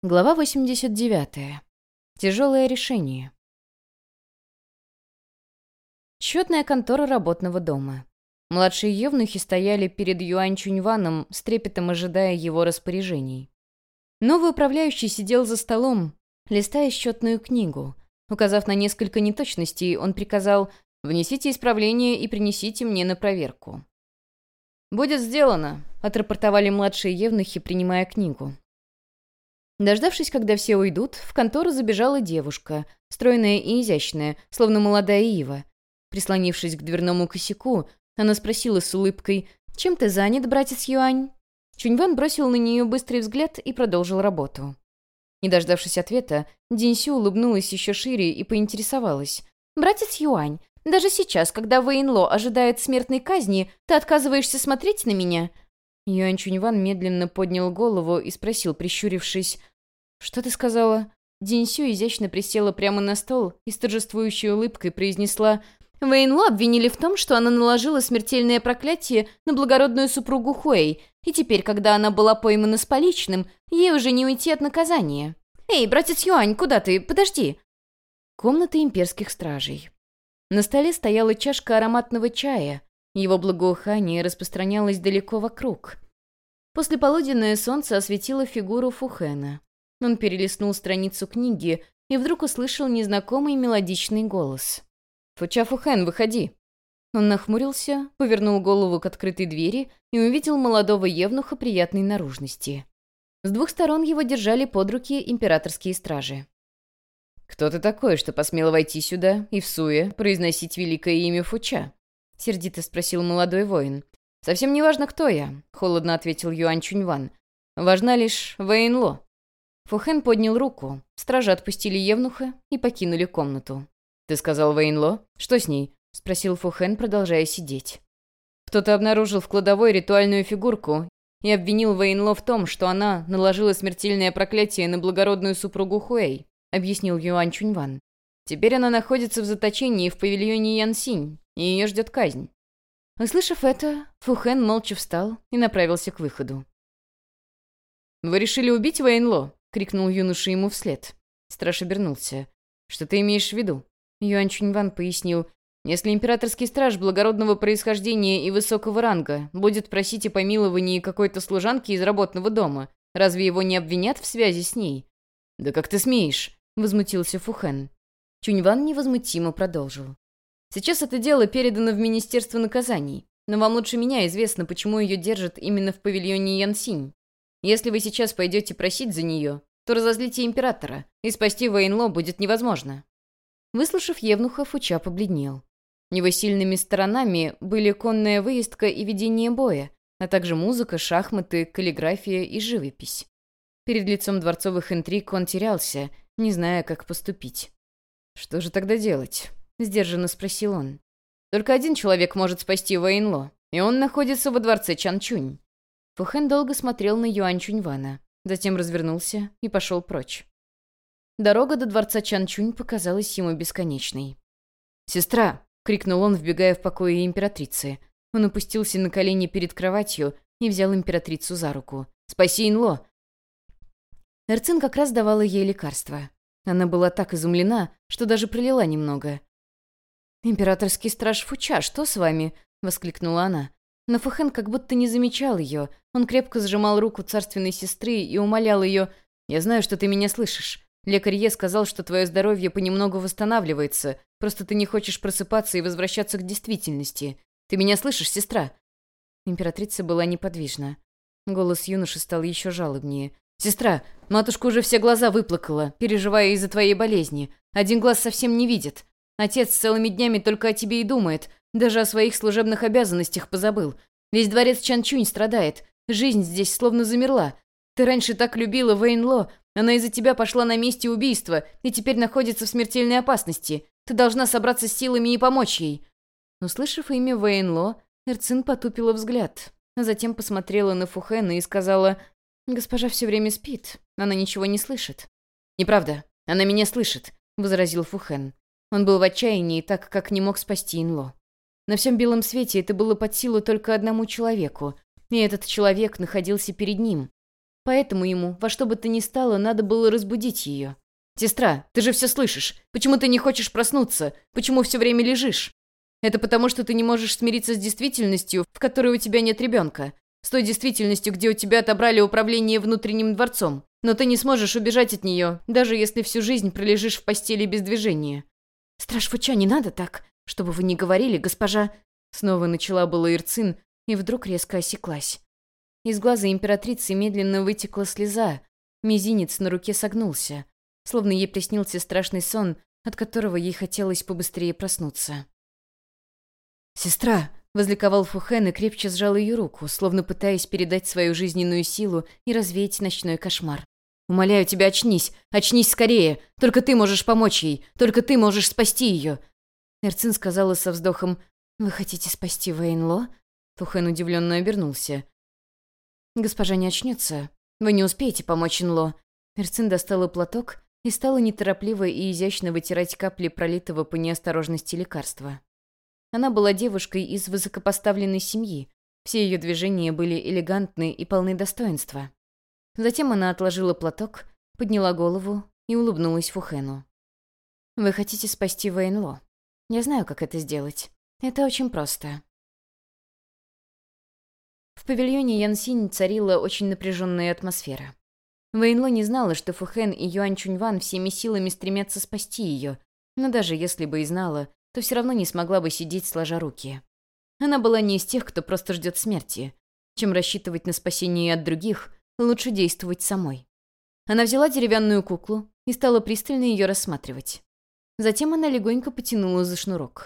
Глава 89. Тяжелое решение. Счетная контора работного дома. Младшие евнухи стояли перед Юань Чуньваном, с трепетом ожидая его распоряжений. Новый управляющий сидел за столом, листая счетную книгу. Указав на несколько неточностей, он приказал: «Внесите исправление и принесите мне на проверку». «Будет сделано», — отрапортовали младшие евнухи, принимая книгу. Дождавшись, когда все уйдут, в контору забежала девушка, стройная и изящная, словно молодая ива. Прислонившись к дверному косяку, она спросила с улыбкой: «Чем ты занят, братец Юань?» Чуньван бросил на нее быстрый взгляд и продолжил работу. Не дождавшись ответа, Динсю улыбнулась еще шире и поинтересовалась: «Братец Юань, даже сейчас, когда Вэйнло ожидает смертной казни, ты отказываешься смотреть на меня?» Юань Чуньван медленно поднял голову и спросил, прищурившись: «Что ты сказала?» Динсю изящно присела прямо на стол и с торжествующей улыбкой произнесла: «Вэйнло обвинили в том, что она наложила смертельное проклятие на благородную супругу Хуэй, и теперь, когда она была поймана с поличным, ей уже не уйти от наказания. Эй, братец Юань, куда ты? Подожди!» Комната имперских стражей. На столе стояла чашка ароматного чая. Его благоухание распространялось далеко вокруг. Послеполуденное солнце осветило фигуру Фухэна. Он перелистнул страницу книги и вдруг услышал незнакомый мелодичный голос. «Фуча Фухэн, выходи!» Он нахмурился, повернул голову к открытой двери и увидел молодого евнуха приятной наружности. С двух сторон его держали под руки императорские стражи. «Кто ты такой, что посмел войти сюда и в суе произносить великое имя Фуча?» — сердито спросил молодой воин. «Совсем не важно, кто я», — холодно ответил Юань Чуньван. «Важна лишь Вэйнло». Фухэн поднял руку, стражи отпустили евнуха и покинули комнату. «Ты сказал Вэйнло? Что с ней?» — спросил Фухэн, продолжая сидеть. «Кто-то обнаружил в кладовой ритуальную фигурку и обвинил Вэйнло в том, что она наложила смертельное проклятие на благородную супругу Хуэй», — объяснил Юань Чуньван. «Теперь она находится в заточении в павильоне Янсинь, и ее ждет казнь». Услышав это, Фухэн молча встал и направился к выходу. «Вы решили убить Вэйнло?» — крикнул юноша ему вслед. Страж обернулся. «Что ты имеешь в виду?» Юань Чуньван пояснил: «Если императорский страж благородного происхождения и высокого ранга будет просить о помиловании какой-то служанки из работного дома, разве его не обвинят в связи с ней?» «Да как ты смеешь?» — возмутился Фухэн. Чуньван невозмутимо продолжил. «Сейчас это дело передано в Министерство наказаний, но вам лучше меня известно, почему ее держат именно в павильоне Янсинь. Если вы сейчас пойдете просить за нее, то разозлите императора, и спасти Вэйнло будет невозможно». Выслушав евнуха, Фуча побледнел. Его сильными сторонами были конная выездка и ведение боя, а также музыка, шахматы, каллиграфия и живопись. Перед лицом дворцовых интриг он терялся, не зная, как поступить. «Что же тогда делать?» — сдержанно спросил он. «Только один человек может спасти Вэйнло, и он находится во дворце Чанчунь». Фухэн долго смотрел на Юань Чуньвана, затем развернулся и пошел прочь. Дорога до дворца Чанчунь показалась ему бесконечной. «Сестра!» — крикнул он, вбегая в покои императрицы. Он опустился на колени перед кроватью и взял императрицу за руку. «Спаси Инло!» Эрцин как раз давала ей лекарство. Она была так изумлена, что даже пролила немного. «Императорский страж Фуча, что с вами?» — воскликнула она. Но Фухэн как будто не замечал ее. Он крепко сжимал руку царственной сестры и умолял ее: «Я знаю, что ты меня слышишь. Лекарь Е сказал, что твое здоровье понемногу восстанавливается, просто ты не хочешь просыпаться и возвращаться к действительности. Ты меня слышишь, сестра?» Императрица была неподвижна. Голос юноши стал еще жалобнее. «Сестра, матушка уже все глаза выплакала, переживая из-за твоей болезни. Один глаз совсем не видит. Отец целыми днями только о тебе и думает, даже о своих служебных обязанностях позабыл. Весь дворец Чанчунь страдает, жизнь здесь словно замерла. Ты раньше так любила Вэйнло, она из-за тебя пошла на месте убийства и теперь находится в смертельной опасности. Ты должна собраться с силами и помочь ей». Услышав имя Вэйнло, Эрцин потупила взгляд, а затем посмотрела на Фухэна и сказала: «Госпожа все время спит, она ничего не слышит». «Неправда, она меня слышит», — возразил Фухэн. Он был в отчаянии, так как не мог спасти Инло. На всем белом свете это было под силу только одному человеку, и этот человек находился перед ним. Поэтому ему, во что бы то ни стало, надо было разбудить ее. «Сестра, ты же все слышишь. Почему ты не хочешь проснуться? Почему все время лежишь? Это потому, что ты не можешь смириться с действительностью, в которой у тебя нет ребенка. С той действительностью, где у тебя отобрали управление внутренним дворцом. Но ты не сможешь убежать от нее, даже если всю жизнь пролежишь в постели без движения». «Страж Фуча, не надо так. Чтобы вы не говорили, госпожа...» Снова начала была Ирцин и вдруг резко осеклась. Из глаза императрицы медленно вытекла слеза. Мизинец на руке согнулся, словно ей приснился страшный сон, от которого ей хотелось побыстрее проснуться. «Сестра!» — возликовал Фухен и крепче сжал ее руку, словно пытаясь передать свою жизненную силу и развеять ночной кошмар. «Умоляю тебя, очнись! Очнись скорее! Только ты можешь помочь ей! Только ты можешь спасти ее!» Эрцин сказала со вздохом: «Вы хотите спасти Вейнло?» Фухен удивленно обернулся. «Госпожа не очнется. Вы не успеете помочь Инло». Эрцин достала платок и стала неторопливо и изящно вытирать капли пролитого по неосторожности лекарства. Она была девушкой из высокопоставленной семьи. Все ее движения были элегантны и полны достоинства. Затем она отложила платок, подняла голову и улыбнулась Фухену. «Вы хотите спасти Вейнло? Я знаю, как это сделать. Это очень просто». В павильоне Янсинь царила очень напряженная атмосфера. Вейнло не знала, что Фухен и Юань Чуньван всеми силами стремятся спасти ее, но даже если бы и знала, то все равно не смогла бы сидеть сложа руки. Она была не из тех, кто просто ждет смерти. Чем рассчитывать на спасение от других, лучше действовать самой. Она взяла деревянную куклу и стала пристально ее рассматривать. Затем она легонько потянула за шнурок.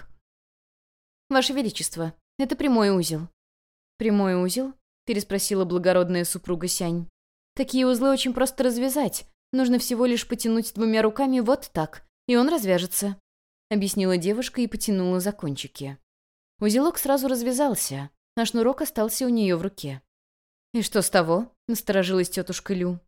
«Ваше Величество, это прямой узел». «Прямой узел?» — переспросила благородная супруга Сянь. «Такие узлы очень просто развязать. Нужно всего лишь потянуть двумя руками вот так, и он развяжется», — объяснила девушка и потянула за кончики. Узелок сразу развязался, а шнурок остался у нее в руке. «И что с того?» — насторожилась тетушка Лю.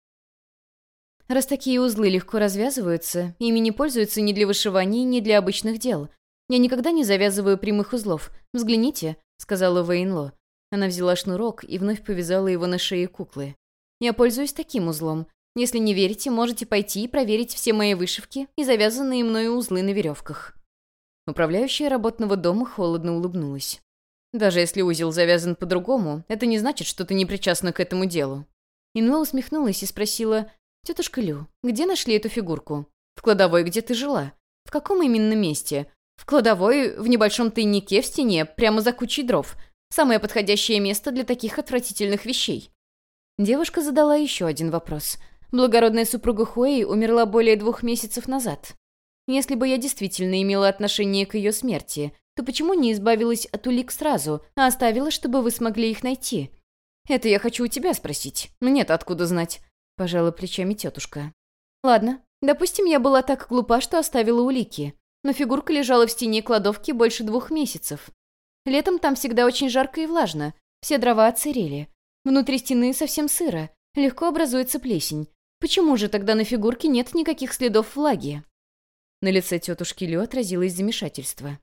«Раз такие узлы легко развязываются, ими не пользуются ни для вышивания, ни для обычных дел. Я никогда не завязываю прямых узлов. Взгляните», — сказала Вейнло. Она взяла шнурок и вновь повязала его на шее куклы. «Я пользуюсь таким узлом. Если не верите, можете пойти и проверить все мои вышивки и завязанные мною узлы на веревках». Управляющая работного дома холодно улыбнулась. «Даже если узел завязан по-другому, это не значит, что ты не причастна к этому делу». Инло усмехнулась и спросила: «Тетушка Лю, где нашли эту фигурку? В кладовой, где ты жила? В каком именно месте? В кладовой, в небольшом тайнике в стене, прямо за кучей дров. Самое подходящее место для таких отвратительных вещей». Девушка задала еще один вопрос. Благородная супруга Хуэй умерла более 2 месяцев назад. Если бы я действительно имела отношение к ее смерти, то почему не избавилась от улик сразу, а оставила, чтобы вы смогли их найти? Это я хочу у тебя спросить. Мне-то откуда знать? Пожала плечами тетушка. Ладно, допустим, я была так глупа, что оставила улики. Но фигурка лежала в стене кладовки больше 2 месяцев. Летом там всегда очень жарко и влажно. Все дрова отсырели. Внутри стены совсем сыро. Легко образуется плесень. Почему же тогда на фигурке нет никаких следов влаги? На лице тетушки Лю отразилось замешательство.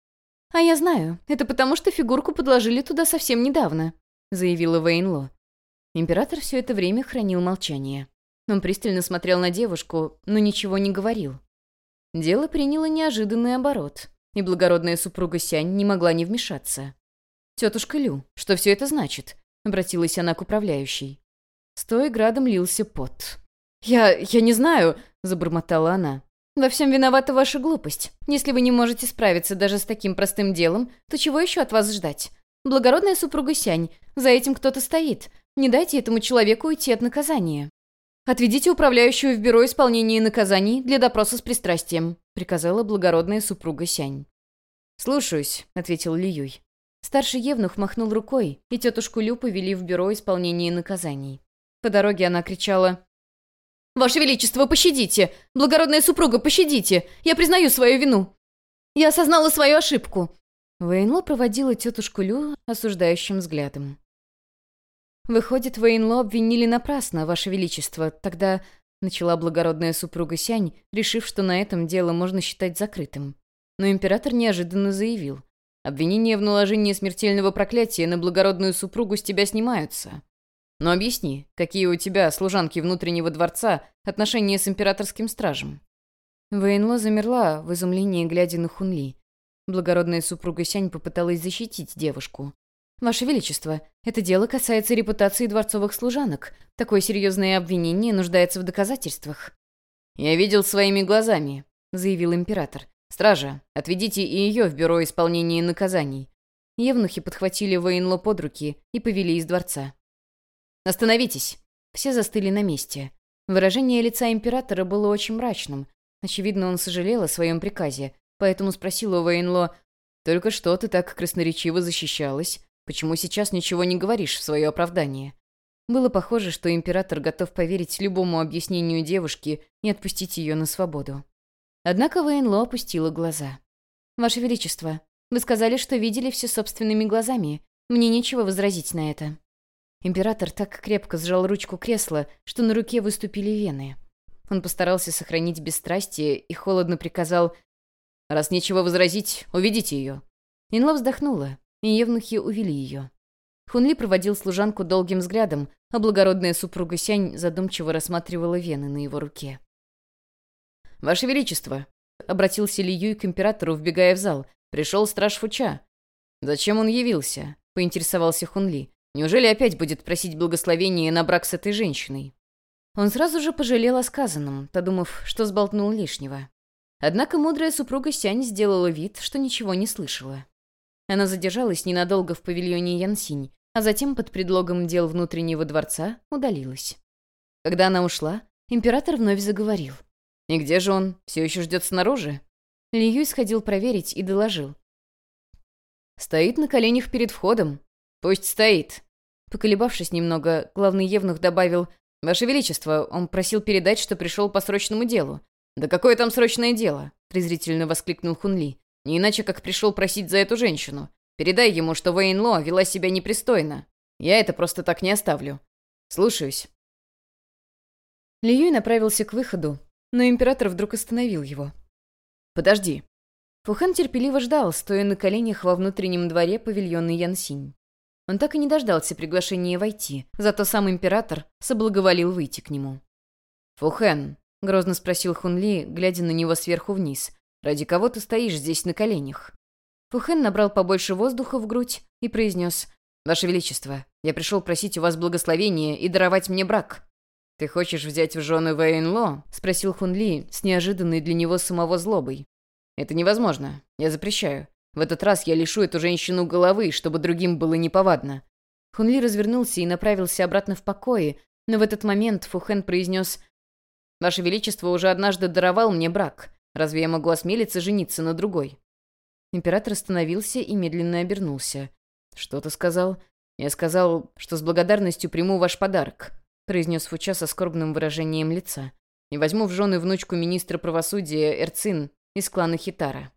«А я знаю. Это потому, что фигурку подложили туда совсем недавно», — заявила Вейнло. Император все это время хранил молчание. Он пристально смотрел на девушку, но ничего не говорил. Дело приняло неожиданный оборот, и благородная супруга Сянь не могла не вмешаться. «Тетушка Лю, что все это значит?» — обратилась она к управляющей. Стоя градом лился пот. «Я не знаю», — забормотала она. «Во всем виновата ваша глупость. Если вы не можете справиться даже с таким простым делом, то чего еще от вас ждать? Благородная супруга Сянь, за этим кто-то стоит. Не дайте этому человеку уйти от наказания». «Отведите управляющую в бюро исполнения наказаний для допроса с пристрастием», — приказала благородная супруга Сянь. «Слушаюсь», — ответил Ли Юй. Старший евнух махнул рукой, и тетушку Лю повели в бюро исполнения наказаний. По дороге она кричала: «Ваше Величество, пощадите! Благородная супруга, пощадите! Я признаю свою вину! Я осознала свою ошибку!» Вейнло проводила тетушку Лю осуждающим взглядом. «Выходит, Вейнло обвинили напрасно, Ваше Величество. Тогда...» — начала благородная супруга Сянь, решив, что на этом дело можно считать закрытым. Но император неожиданно заявил: «Обвинения в наложении смертельного проклятия на благородную супругу с тебя снимаются». Но объясни, какие у тебя, служанки внутреннего дворца, отношения с императорским стражем?» Вэйнло замерла в изумлении, глядя на Хунли. Благородная супруга Сянь попыталась защитить девушку. «Ваше Величество, это дело касается репутации дворцовых служанок. Такое серьезное обвинение нуждается в доказательствах». «Я видел своими глазами», — заявил император. «Стража, отведите и ее в бюро исполнения наказаний». Евнухи подхватили Вэйнло под руки и повели из дворца. «Остановитесь!» Все застыли на месте. Выражение лица императора было очень мрачным. Очевидно, он сожалел о своем приказе, поэтому спросил у Вэйнло: «Только что ты так красноречиво защищалась. Почему сейчас ничего не говоришь в свое оправдание?» Было похоже, что император готов поверить любому объяснению девушки и отпустить ее на свободу. Однако Вэйнло опустила глаза. «Ваше Величество, вы сказали, что видели все собственными глазами. Мне нечего возразить на это». Император так крепко сжал ручку кресла, что на руке выступили вены. Он постарался сохранить бесстрастие и холодно приказал: «Раз нечего возразить, уведите ее». Инло вздохнула, и евнухи увели ее. Хунли проводил служанку долгим взглядом, а благородная супруга Сянь задумчиво рассматривала вены на его руке. «Ваше Величество!» — обратился Ли Юй к императору, вбегая в зал. «Пришел страж Фуча». «Зачем он явился?» — поинтересовался Хунли. «Неужели опять будет просить благословения на брак с этой женщиной?» Он сразу же пожалел о сказанном, подумав, что сболтнул лишнего. Однако мудрая супруга Сянь сделала вид, что ничего не слышала. Она задержалась ненадолго в павильоне Янсинь, а затем под предлогом дел внутреннего дворца удалилась. Когда она ушла, император вновь заговорил. «И где же он? Все еще ждет снаружи?» Ли Юй сходил проверить и доложил. «Стоит на коленях перед входом. Пусть стоит». Поколебавшись немного, главный евнух добавил: «Ваше Величество, он просил передать, что пришел по срочному делу». «Да какое там срочное дело?» — презрительно воскликнул Хунли. «Не иначе, как пришел просить за эту женщину. Передай ему, что Вэйнло вела себя непристойно. Я это просто так не оставлю. Слушаюсь». Ли Юй направился к выходу, но император вдруг остановил его. «Подожди». Фухэн терпеливо ждал, стоя на коленях во внутреннем дворе павильона Янсинь. Он так и не дождался приглашения войти, зато сам император соблаговолил выйти к нему. «Фухэн», — грозно спросил Хунли, глядя на него сверху вниз, «ради кого ты стоишь здесь на коленях?» Фухэн набрал побольше воздуха в грудь и произнес: «Ваше Величество, я пришел просить у вас благословения и даровать мне брак». «Ты хочешь взять в жены Вэйнло?» — спросил Хунли с неожиданной для него самого злобой. «Это невозможно. Я запрещаю. В этот раз я лишу эту женщину головы, чтобы другим было неповадно». Хунли развернулся и направился обратно в покои, но в этот момент Фухэн произнес: «Ваше Величество уже однажды даровал мне брак. Разве я могу осмелиться жениться на другой?» Император остановился и медленно обернулся. «Что ты сказал?» «Я сказал, что с благодарностью приму ваш подарок», — произнес Фуча со скорбным выражением лица. «И возьму в жены внучку министра правосудия Эрцин из клана Хитара».